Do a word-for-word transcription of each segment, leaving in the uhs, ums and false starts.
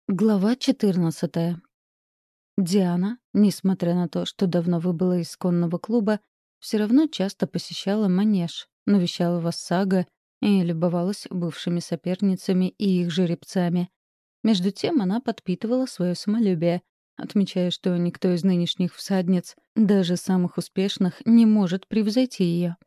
Глава четырнадцатая. Диана, несмотря на то, что давно выбыла из конного клуба, все равно часто посещала манеж, навещала Вассага и любовалась бывшими соперницами и их жеребцами. Между тем она подпитывала свое самолюбие, отмечая, что никто из нынешних всадниц, даже самых успешных, не может превзойти ее.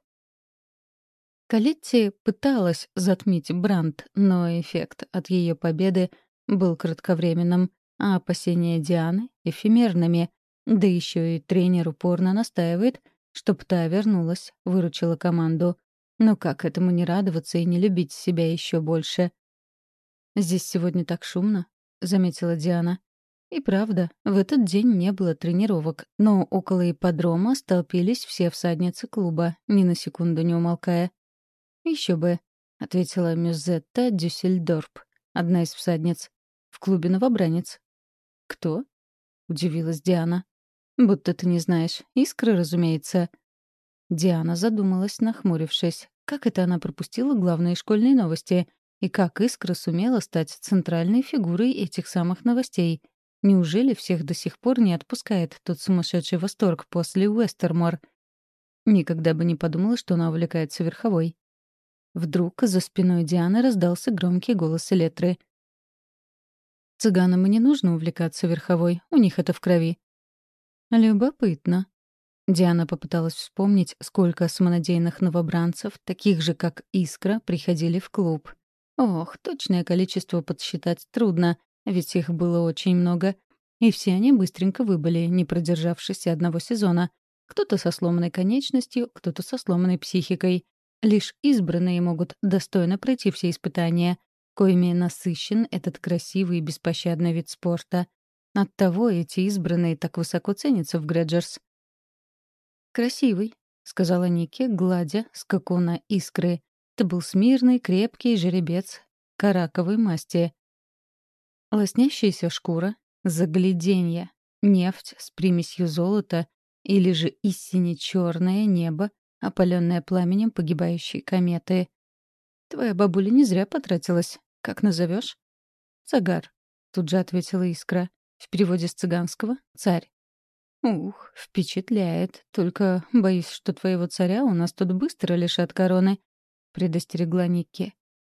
Калетти пыталась затмить Бранд, но эффект от ее победы был кратковременным, а опасения Дианы — эфемерными. Да еще и тренер упорно настаивает, чтоб та вернулась, выручила команду. Но как этому не радоваться и не любить себя еще больше? «Здесь сегодня так шумно», — заметила Диана. И правда, в этот день не было тренировок, но около ипподрома столпились все всадницы клуба, ни на секунду не умолкая. «Еще бы», — ответила Мюзетта Дюссельдорп, одна из всадниц. «В клубе новобранец». «Кто?» — удивилась Диана. «Будто ты не знаешь. Искра, разумеется». Диана задумалась, нахмурившись. Как это она пропустила главные школьные новости? И как Искра сумела стать центральной фигурой этих самых новостей? Неужели всех до сих пор не отпускает тот сумасшедший восторг после Уэстермор? Никогда бы не подумала, что она увлекается верховой. Вдруг за спиной Дианы раздался громкий голос Элетры. «Цыганам и не нужно увлекаться верховой, у них это в крови». «Любопытно». Диана попыталась вспомнить, сколько самонадеянных новобранцев, таких же, как Искра, приходили в клуб. Ох, точное количество подсчитать трудно, ведь их было очень много. И все они быстренько выбыли, не продержавшись и одного сезона. Кто-то со сломанной конечностью, кто-то со сломанной психикой. Лишь избранные могут достойно пройти все испытания, коими насыщен этот красивый и беспощадный вид спорта. Оттого эти избранные так высоко ценятся в Грэджерс. «Красивый», — сказала Ники, гладя скакуна Искры. Это был смирный, крепкий жеребец караковой масти. Лоснящаяся шкура, загляденье, нефть с примесью золота или же истине черное небо, опаленное пламенем погибающей кометы. «Твоя бабуля не зря потратилась. Как назовешь? «Цагар», — тут же ответила Искра. В переводе с цыганского — «царь». «Ух, впечатляет. Только боюсь, что твоего царя у нас тут быстро лишат короны», — предостерегла Никки.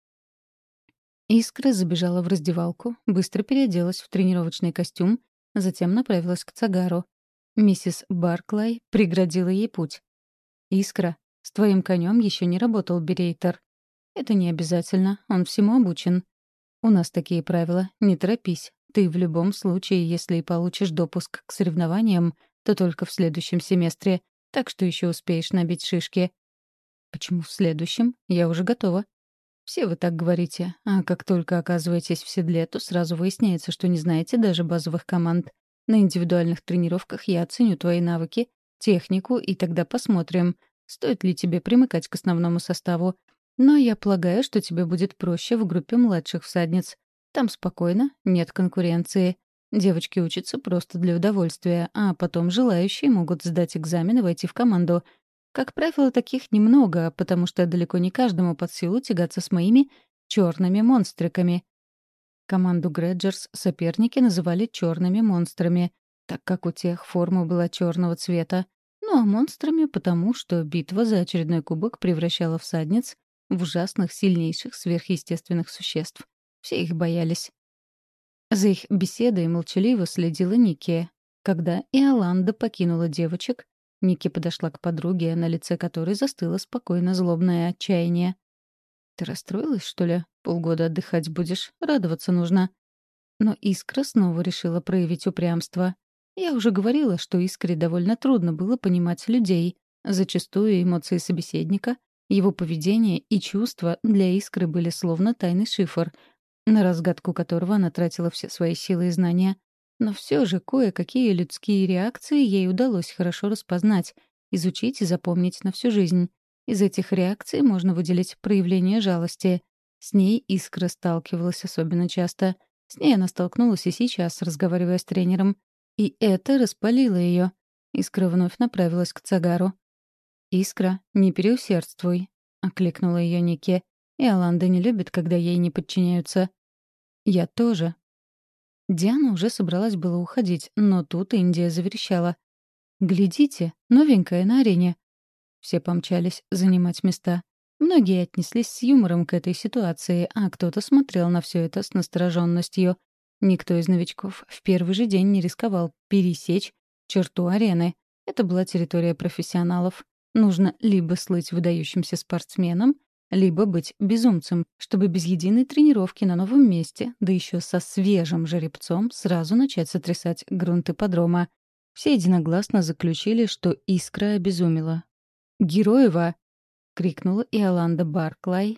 Искра забежала в раздевалку, быстро переоделась в тренировочный костюм, затем направилась к Цагару. Миссис Барклай преградила ей путь. «Искра, с твоим конем еще не работал Берейтер». «Это не обязательно, он всему обучен». «У нас такие правила, не торопись. Ты в любом случае, если и получишь допуск к соревнованиям, то только в следующем семестре, так что еще успеешь набить шишки». «Почему в следующем? Я уже готова». «Все вы так говорите, а как только оказываетесь в седле, то сразу выясняется, что не знаете даже базовых команд. На индивидуальных тренировках я оценю твои навыки, технику, и тогда посмотрим, стоит ли тебе примыкать к основному составу. Но я полагаю, что тебе будет проще в группе младших всадниц. Там спокойно, нет конкуренции. Девочки учатся просто для удовольствия, а потом желающие могут сдать экзамен и войти в команду. Как правило, таких немного, потому что далеко не каждому под силу тягаться с моими черными монстриками. Команду Грэджерс соперники называли черными монстрами, так как у тех форма была черного цвета. Ну а монстрами потому, что битва за очередной кубок превращала всадниц в ужасных, сильнейших, сверхъестественных существ. Все их боялись. За их беседой молчаливо следила Ники. Когда Иоланда покинула девочек, Ники подошла к подруге, на лице которой застыло спокойно злобное отчаяние. «Ты расстроилась, что ли? Полгода отдыхать будешь, радоваться нужно». Но Искра снова решила проявить упрямство. Я уже говорила, что Искре довольно трудно было понимать людей. Зачастую эмоции собеседника, его поведение и чувства для Искры были словно тайный шифр, на разгадку которого она тратила все свои силы и знания. Но все же кое-какие людские реакции ей удалось хорошо распознать, изучить и запомнить на всю жизнь. Из этих реакций можно выделить проявление жалости. С ней Искра сталкивалась особенно часто. С ней она столкнулась и сейчас, разговаривая с тренером. И это распалило ее. Искра вновь направилась к Цагару. «Искра, не переусердствуй», — окликнула ее Нике. «Иоланда не любит, когда ей не подчиняются». «Я тоже». Диана уже собралась было уходить, но тут Индия заверещала. «Глядите, новенькая на арене!» Все помчались занимать места. Многие отнеслись с юмором к этой ситуации, а кто-то смотрел на все это с настороженностью. Никто из новичков в первый же день не рисковал пересечь черту арены. Это была территория профессионалов. Нужно либо слыть выдающимся спортсменом, либо быть безумцем, чтобы без единой тренировки на новом месте, да еще со свежим жеребцом, сразу начать сотрясать грунт ипподрома. Все единогласно заключили, что Искра обезумела. «Героева!» — крикнула Иоланда Барклай,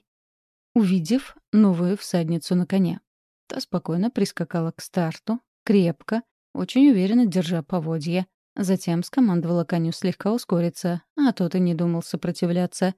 увидев новую всадницу на коне. Та спокойно прискакала к старту, крепко, очень уверенно держа поводья. Затем скомандовала коню слегка ускориться, а тот и не думал сопротивляться.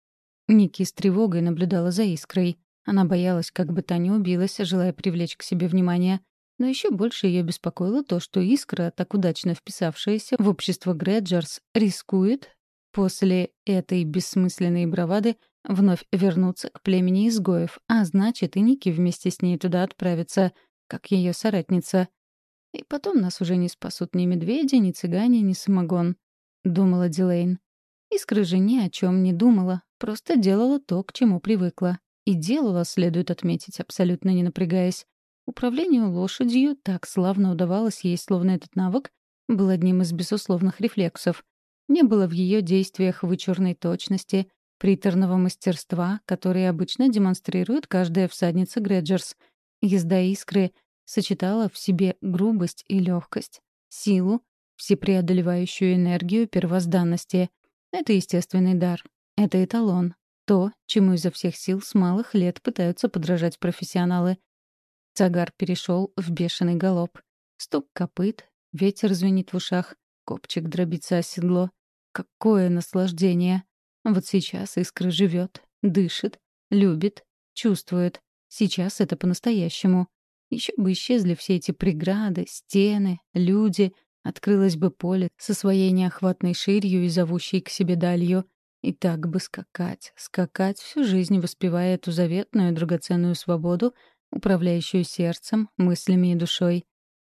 Ники с тревогой наблюдала за Искрой. Она боялась, как бы та не убилась, желая привлечь к себе внимание. Но еще больше ее беспокоило то, что Искра, так удачно вписавшаяся в общество Грэджерс, рискует после этой бессмысленной бравады вновь вернуться к племени изгоев, а значит, и Ники вместе с ней туда отправится, как ее соратница. И потом нас уже не спасут ни медведи, ни цыгане, ни самогон, — думала Дилейн. Искра же ни о чем не думала, просто делала то, к чему привыкла. И делала, следует отметить, абсолютно не напрягаясь. Управлению лошадью так славно удавалось ей, словно этот навык был одним из безусловных рефлексов. Не было в ее действиях вычурной точности, приторного мастерства, которые обычно демонстрирует каждая всадница Грэджерс. Езда Искры сочетала в себе грубость и легкость, силу, всепреодолевающую энергию первозданности. Это естественный дар. Это эталон. То, чему изо всех сил с малых лет пытаются подражать профессионалы. Цагар перешел в бешеный галоп. Стук копыт, ветер звенит в ушах, копчик дробится о седло. Какое наслаждение! Вот сейчас Искра живет, дышит, любит, чувствует. Сейчас это по-настоящему. Еще бы исчезли все эти преграды, стены, люди, открылось бы поле со своей неохватной ширью и зовущей к себе далью. И так бы скакать, скакать всю жизнь, воспевая эту заветную драгоценную свободу, управляющую сердцем, мыслями и душой.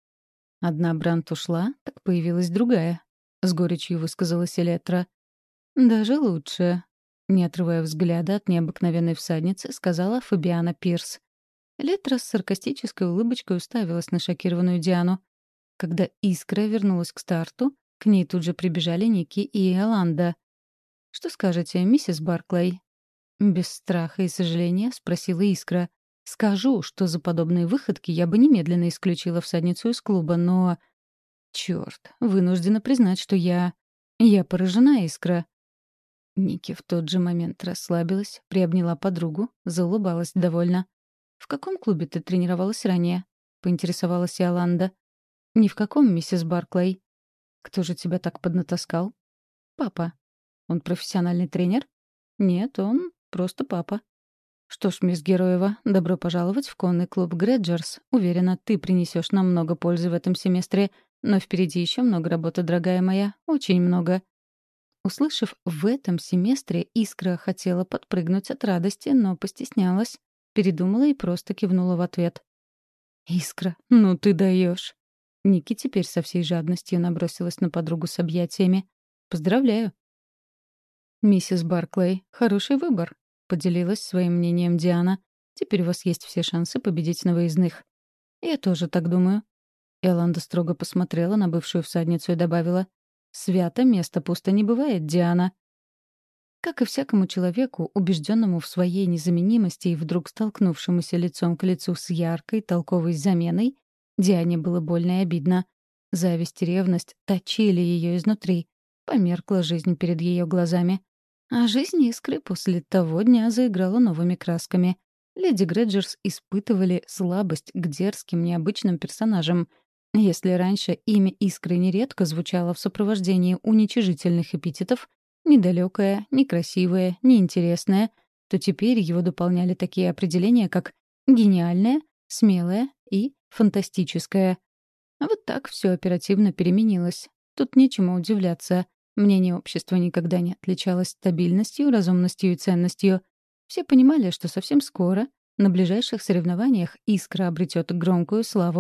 Одна Брант ушла, так появилась другая. С горечью высказалась Элетра. «Даже лучше», — не отрывая взгляда от необыкновенной всадницы, сказала Фабиана Пирс. Элетра с саркастической улыбочкой уставилась на шокированную Диану. Когда Искра вернулась к старту, к ней тут же прибежали Ники и Иоланда. «Что скажете, миссис Барклай?» Без страха и сожаления спросила Искра. «Скажу, что за подобные выходки я бы немедленно исключила всадницу из клуба, но...» «Чёрт, вынуждена признать, что я... я поражена, Искра». Ники в тот же момент расслабилась, приобняла подругу, заулыбалась довольно. «В каком клубе ты тренировалась ранее?» — поинтересовалась Иоланда. «Ни в каком, миссис Барклай». «Кто же тебя так поднатаскал?» «Папа». «Он профессиональный тренер?» «Нет, он просто папа». «Что ж, мисс Героева, добро пожаловать в конный клуб Грэджерс. Уверена, ты принесешь нам много пользы в этом семестре, но впереди еще много работы, дорогая моя, очень много». Услышав «в этом семестре», Искра хотела подпрыгнуть от радости, но постеснялась, передумала и просто кивнула в ответ. «Искра, ну ты даешь!» Ники теперь со всей жадностью набросилась на подругу с объятиями. «Поздравляю!» «Миссис Барклай, хороший выбор», — поделилась своим мнением Диана. «Теперь у вас есть все шансы победить на выездных». «Я тоже так думаю». Эланда строго посмотрела на бывшую всадницу и добавила. «Свято место пусто не бывает, Диана». Как и всякому человеку, убежденному в своей незаменимости и вдруг столкнувшемуся лицом к лицу с яркой, толковой заменой, Диане было больно и обидно. Зависть и ревность точили ее изнутри. Померкла жизнь перед ее глазами. А жизнь Искры после того дня заиграла новыми красками. Леди Грэджерс испытывали слабость к дерзким, необычным персонажам. Если раньше имя Искры нередко звучало в сопровождении уничижительных эпитетов, недалекое, некрасивое, неинтересное, то теперь его дополняли такие определения, как «гениальное», «смелое» и «фантастическое». А вот так все оперативно переменилось. Тут нечему удивляться. Мнение общества никогда не отличалось стабильностью, разумностью и ценностью. Все понимали, что совсем скоро на ближайших соревнованиях Искра обретет громкую славу.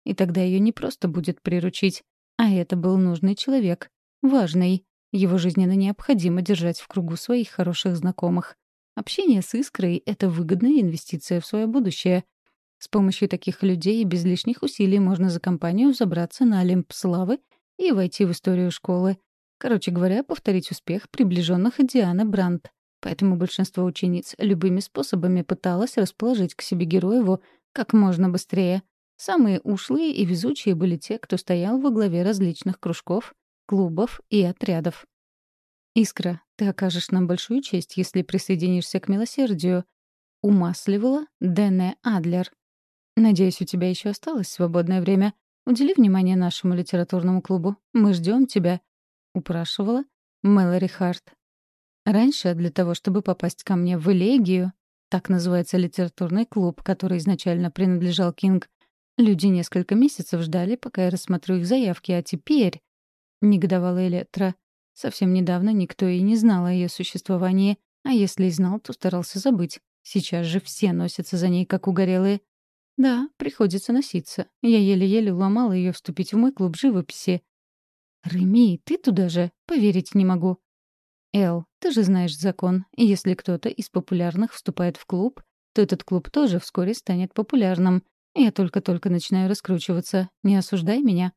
и тогда ее не просто будет приручить, а это был нужный человек, важный. Его жизненно необходимо держать в кругу своих хороших знакомых. Общение с Искрой — это выгодная инвестиция в свое будущее. С помощью таких людей без лишних усилий можно за компанию взобраться на Олимп славы и войти в историю школы. Короче говоря, повторить успех приближенных Дианы Брандт. Поэтому большинство учениц любыми способами пыталось расположить к себе Героеву как можно быстрее. Самые ушлые и везучие были те, кто стоял во главе различных кружков, клубов и отрядов. «Искра, ты окажешь нам большую честь, если присоединишься к милосердию», — умасливала Дэне Адлер. «Надеюсь, у тебя еще осталось свободное время. Удели внимание нашему литературному клубу. Мы ждем тебя», — упрашивала Мэлори Харт. Раньше, для того, чтобы попасть ко мне в Элегию, так называется литературный клуб, который изначально принадлежал Кинг, люди несколько месяцев ждали, пока я рассмотрю их заявки, а теперь... Негодовала Электра. Совсем недавно никто и не знал о ее существовании, а если и знал, то старался забыть. Сейчас же все носятся за ней, как угорелые. Да, приходится носиться. Я еле-еле уломала ее вступить в мой клуб живописи. «Реми, ты туда же? Поверить не могу». «Эл, ты же знаешь закон. Если кто-то из популярных вступает в клуб, то этот клуб тоже вскоре станет популярным. Я только-только начинаю раскручиваться. Не осуждай меня».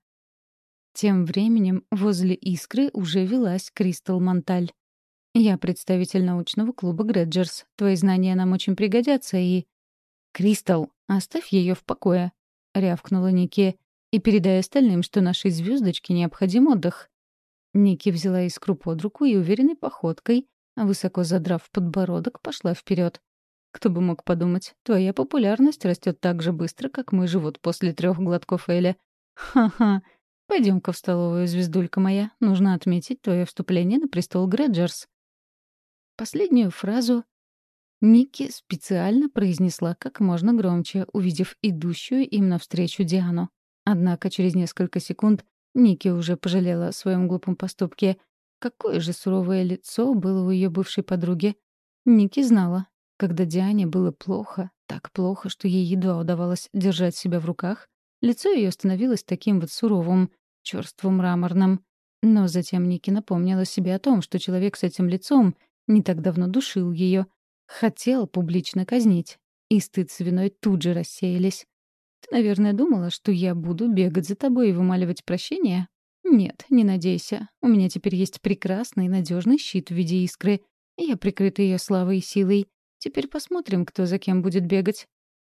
Тем временем возле «Искры» уже велась Кристал Монталь. «Я представитель научного клуба Грэджерс. Твои знания нам очень пригодятся, и...» «Кристал, оставь ее в покое», — рявкнула Ники. «И передай остальным, что нашей звездочке необходим отдых». Ники взяла Искру под руку и уверенной походкой, высоко задрав подбородок, пошла вперед. «Кто бы мог подумать, твоя популярность растет так же быстро, как мой живот после трех глотков Эля. Ха-ха. Пойдем-ка в столовую, звездулька моя. Нужно отметить твое вступление на престол Грэджерс». Последнюю фразу Ники специально произнесла как можно громче, увидев идущую им навстречу Диану. Однако через несколько секунд Ники уже пожалела о своем глупом поступке. Какое же суровое лицо было у ее бывшей подруги. Ники знала, когда Диане было плохо, так плохо, что ей едва удавалось держать себя в руках, лицо ее становилось таким вот суровым, чёрствым, мраморным. Но затем Ники напомнила себе о том, что человек с этим лицом не так давно душил ее, хотел публично казнить, и стыд с виной тут же рассеялись. «Ты, наверное, думала, что я буду бегать за тобой и вымаливать прощения? Нет, не надейся. У меня теперь есть прекрасный и надежный щит в виде Искры. Я прикрыта ее славой и силой. Теперь посмотрим, кто за кем будет бегать».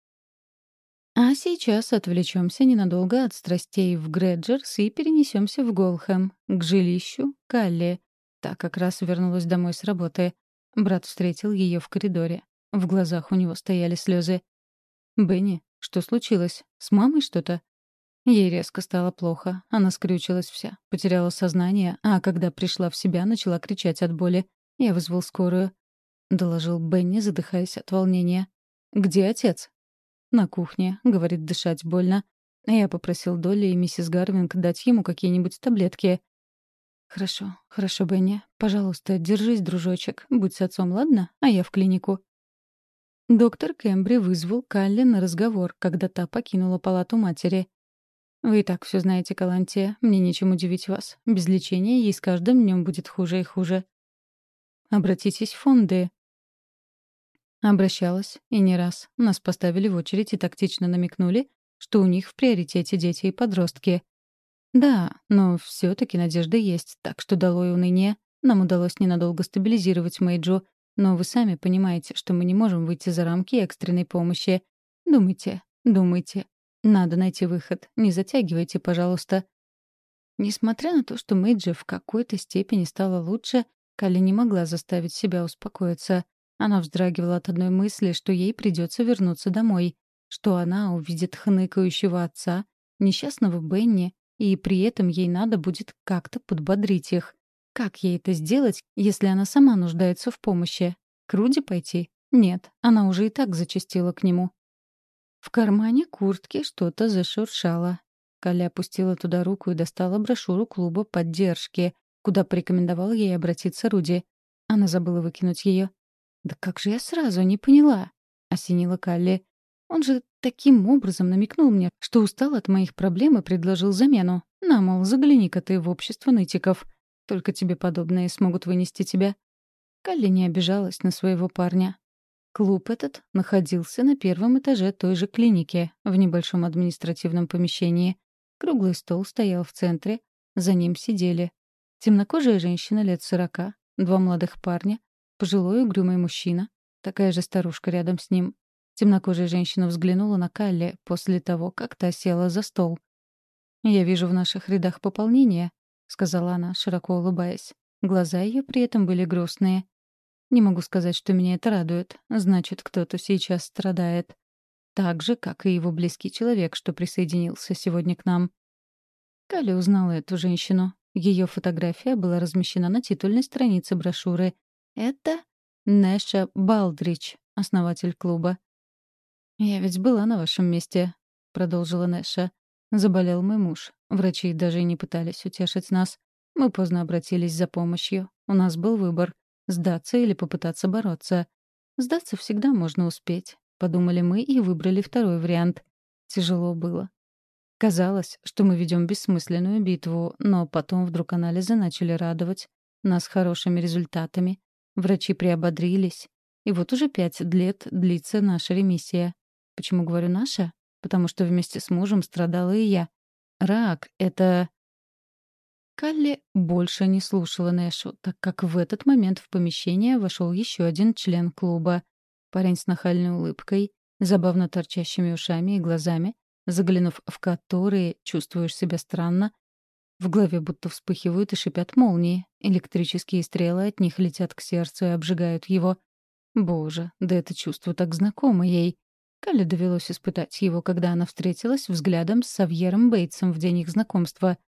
А сейчас отвлечемся ненадолго от страстей в Грэджерс и перенесемся в Голхэм, к жилищу Калли. Та как раз вернулась домой с работы. Брат встретил ее в коридоре. В глазах у него стояли слезы. «Бенни, что случилось? С мамой что-то?» Ей резко стало плохо. Она скрючилась вся, потеряла сознание, а когда пришла в себя, начала кричать от боли. «Я вызвал скорую», — доложил Бенни, задыхаясь от волнения. «Где отец?» «На кухне», — говорит, дышать больно. Я попросил Долли и миссис Гарвинг дать ему какие-нибудь таблетки. «Хорошо, хорошо, Бенни. Пожалуйста, держись, дружочек. Будь с отцом, ладно? А я в клинику». Доктор Кэмбри вызвал Калли на разговор, когда та покинула палату матери. «Вы и так все знаете, Калантия. Мне нечем удивить вас. Без лечения ей с каждым днем будет хуже и хуже. Обратитесь в фонды». Обращалась, и не раз. Нас поставили в очередь и тактично намекнули, что у них в приоритете дети и подростки. Да, но все таки надежда есть, так что долой уныние. Нам удалось ненадолго стабилизировать Мэйджу, но вы сами понимаете, что мы не можем выйти за рамки экстренной помощи. Думайте, думайте. Надо найти выход. Не затягивайте, пожалуйста. Несмотря на то, что Мэйджи в какой-то степени стала лучше, Калли не могла заставить себя успокоиться. Она вздрагивала от одной мысли, что ей придется вернуться домой, что она увидит хныкающего отца, несчастного Бенни, и при этом ей надо будет как-то подбодрить их. Как ей это сделать, если она сама нуждается в помощи? К Руди пойти? Нет, она уже и так зачастила к нему. В кармане куртки что-то зашуршало. Калли опустила туда руку и достала брошюру клуба поддержки, куда порекомендовал ей обратиться Руди. Она забыла выкинуть ее. «Да как же я сразу не поняла?» — осенила Калли. Он же таким образом намекнул мне, что устал от моих проблем и предложил замену. На, мол, загляни-ка ты в общество нытиков. Только тебе подобные смогут вынести тебя. Калли не обижалась на своего парня. Клуб этот находился на первом этаже той же клиники, в небольшом административном помещении. Круглый стол стоял в центре, за ним сидели темнокожая женщина лет сорока, два молодых парня, пожилой угрюмый мужчина, такая же старушка рядом с ним. Темнокожая женщина взглянула на Калли после того, как та села за стол. «Я вижу в наших рядах пополнение», — сказала она, широко улыбаясь. Глаза ее при этом были грустные. «Не могу сказать, что меня это радует. Значит, кто-то сейчас страдает. Так же, как и его близкий человек, что присоединился сегодня к нам». Калли узнала эту женщину. Ее фотография была размещена на титульной странице брошюры. Это Нэша Балдрич, основатель клуба. «Я ведь была на вашем месте», — продолжила Нэша. «Заболел мой муж. Врачи даже и не пытались утешить нас. Мы поздно обратились за помощью. У нас был выбор — сдаться или попытаться бороться. Сдаться всегда можно успеть», — подумали мы и выбрали второй вариант. Тяжело было. Казалось, что мы ведем бессмысленную битву, но потом вдруг анализы начали радовать нас хорошими результатами. Врачи приободрились. И вот уже пять лет длится наша ремиссия. Почему говорю «наша»? Потому что вместе с мужем страдала и я. Рак — это... Калли больше не слушала Нэшу, так как в этот момент в помещение вошел еще один член клуба. Парень с нахальной улыбкой, забавно торчащими ушами и глазами, заглянув в которые чувствуешь себя странно, в голове будто вспыхивают и шипят молнии, электрические стрелы от них летят к сердцу и обжигают его. Боже, да это чувство так знакомо ей. Калли довелось испытать его, когда она встретилась взглядом с Савьером Бейтсом в день их знакомства.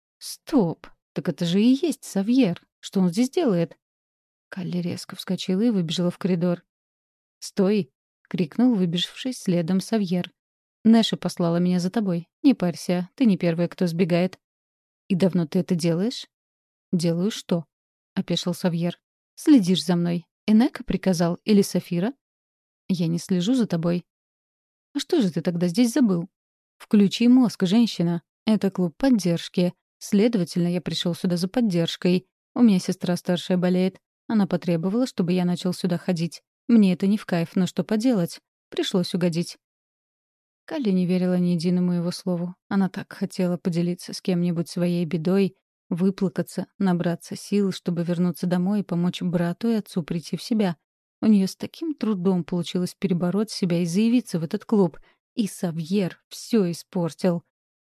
«Стоп! Так это же и есть Савьер! Что он здесь делает?» Калли резко вскочила и выбежала в коридор. «Стой!» — крикнул выбежавший следом Савьер. «Нэша послала меня за тобой. Не парься, ты не первая, кто сбегает». «И давно ты это делаешь?» «Делаю что?» — опешил Савьер. «Следишь за мной. Энека приказал или Сафира?» «Я не слежу за тобой». «А что же ты тогда здесь забыл?» «Включи мозг, женщина. Это клуб поддержки. Следовательно, я пришел сюда за поддержкой. У меня сестра старшая болеет. Она потребовала, чтобы я начал сюда ходить. Мне это не в кайф, но что поделать? Пришлось угодить». Калли не верила ни единому его слову. Она так хотела поделиться с кем-нибудь своей бедой, выплакаться, набраться сил, чтобы вернуться домой и помочь брату и отцу прийти в себя. У нее с таким трудом получилось перебороть себя и заявиться в этот клуб. И Савьер все испортил.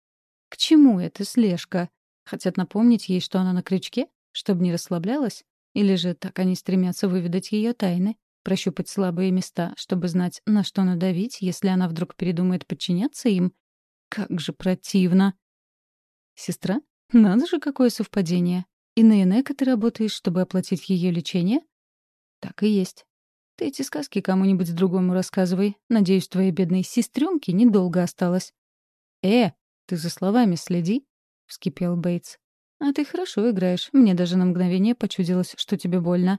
К чему эта слежка? Хотят напомнить ей, что она на крючке? Чтобы не расслаблялась? Или же так они стремятся выведать ее тайны? Прощупать слабые места, чтобы знать, на что надавить, если она вдруг передумает подчиняться им? Как же противно. Сестра? Надо же, какое совпадение. И на Энека ты работаешь, чтобы оплатить ее лечение? Так и есть. Ты эти сказки кому-нибудь другому рассказывай. Надеюсь, твоей бедной сестренке недолго осталось. Э, ты за словами следи, — вскипел Бейтс. А ты хорошо играешь. Мне даже на мгновение почудилось, что тебе больно.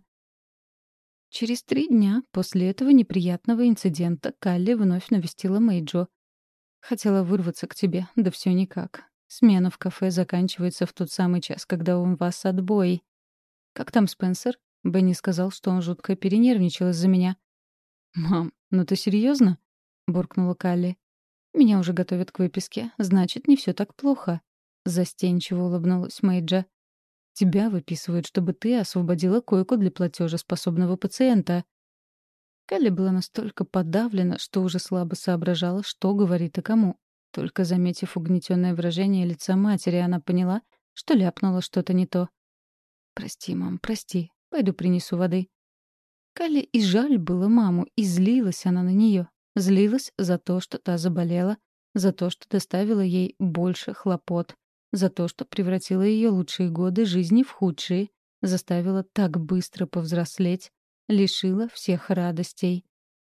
Через три дня после этого неприятного инцидента Калли вновь навестила Мэйджо. «Хотела вырваться к тебе, да все никак. Смена в кафе заканчивается в тот самый час, когда у вас отбой. Как там Спенсер? Бенни сказал, что он жутко перенервничал из-за меня». «Мам, ну ты серьезно? буркнула Калли. «Меня уже готовят к выписке. Значит, не все так плохо». Застенчиво улыбнулась Мэйджа. «Тебя выписывают, чтобы ты освободила койку для платежеспособного пациента». Калли была настолько подавлена, что уже слабо соображала, что говорит и кому. Только заметив угнетенное выражение лица матери, она поняла, что ляпнула что-то не то. «Прости, мам, прости. Пойду принесу воды». Калли и жаль было маму, и злилась она на нее. Злилась за то, что та заболела, за то, что доставила ей больше хлопот, за то, что превратила ее лучшие годы жизни в худшие, заставила так быстро повзрослеть, лишила всех радостей.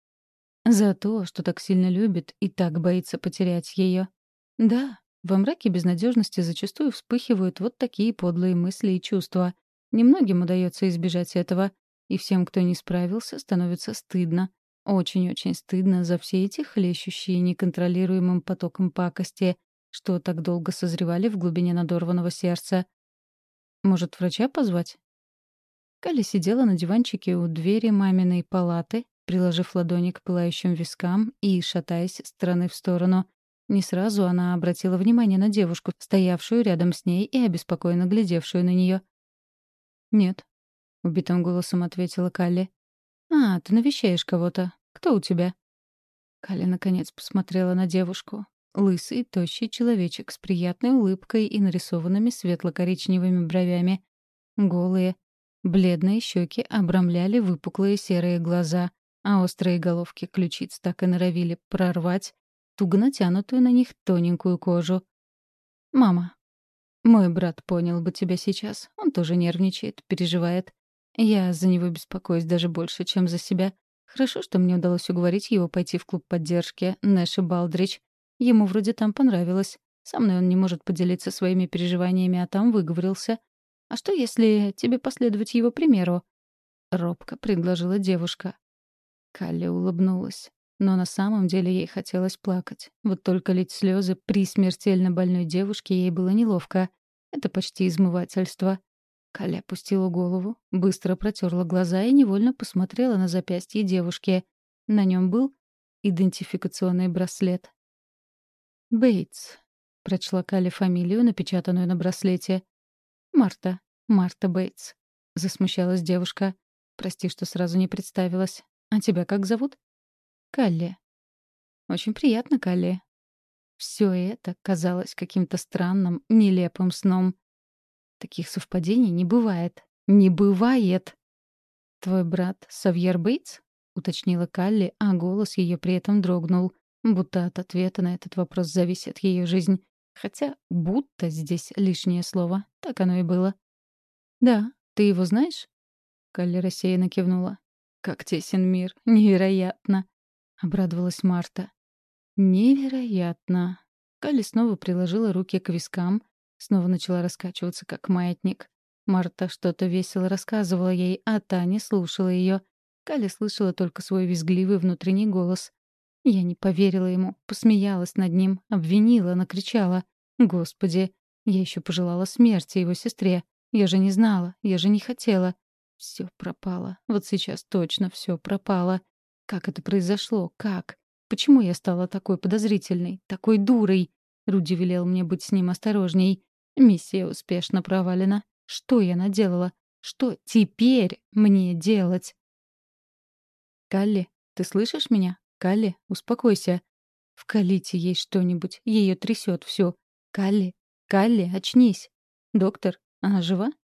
За то, что так сильно любит и так боится потерять ее. Да, во мраке безнадежности зачастую вспыхивают вот такие подлые мысли и чувства. Немногим удается избежать этого, и всем, кто не справился, становится стыдно. очень-очень стыдно за все эти хлещущие неконтролируемым потоком пакости, что так долго созревали в глубине надорванного сердца. «Может, врача позвать?» Калли сидела на диванчике у двери маминой палаты, приложив ладони к пылающим вискам и шатаясь с стороны в сторону. Не сразу она обратила внимание на девушку, стоявшую рядом с ней и обеспокоенно глядевшую на нее. «Нет», — убитым голосом ответила Калли. «А, ты навещаешь кого-то. Кто у тебя?» Калли наконец посмотрела на девушку. Лысый, тощий человечек с приятной улыбкой и нарисованными светло-коричневыми бровями. Голые, бледные щеки обрамляли выпуклые серые глаза, а острые головки ключиц так и норовили прорвать туго натянутую на них тоненькую кожу. «Мама, мой брат понял бы тебя сейчас. Он тоже нервничает, переживает. Я за него беспокоюсь даже больше, чем за себя. Хорошо, что мне удалось уговорить его пойти в клуб поддержки Нэши Балдрич. Ему вроде там понравилось. Со мной он не может поделиться своими переживаниями, а там выговорился. А что, если тебе последовать его примеру?» Робко предложила девушка. Калли улыбнулась. Но на самом деле ей хотелось плакать. Вот только лить слезы при смертельно больной девушке ей было неловко. Это почти измывательство. Калли опустила голову, быстро протерла глаза и невольно посмотрела на запястье девушки. На нем был идентификационный браслет. «Бейтс», — прочла Калли фамилию, напечатанную на браслете. «Марта. Марта Бейтс», — засмущалась девушка. «Прости, что сразу не представилась. А тебя как зовут?» «Калли». «Очень приятно, Калли». Все это казалось каким-то странным, нелепым сном. Таких совпадений не бывает. Не бывает! «Твой брат Савьер Бейтс?» — уточнила Калли, а голос ее при этом дрогнул, будто от ответа на этот вопрос зависит ее жизнь. Хотя «будто» здесь лишнее слово. Так оно и было. «Да, ты его знаешь?» Калли рассеянно кивнула. «Как тесен мир! Невероятно!» — обрадовалась Марта. «Невероятно!» Калли снова приложила руки к вискам, снова начала раскачиваться, как маятник. Марта что-то весело рассказывала ей, а Таня слушала ее. Калли слышала только свой визгливый внутренний голос. Я не поверила ему, посмеялась над ним, обвинила, накричала. Господи, я еще пожелала смерти его сестре. Я же не знала, я же не хотела. Все пропало. Вот сейчас точно все пропало. Как это произошло? Как? Почему я стала такой подозрительной, такой дурой? Руди велел мне быть с ним осторожней. Миссия успешно провалена. Что я наделала? Что теперь мне делать? «Калли, ты слышишь меня? Калли, успокойся. Вкалите ей что-нибудь, ее трясет все. Калли, Калли, очнись. Доктор, она жива?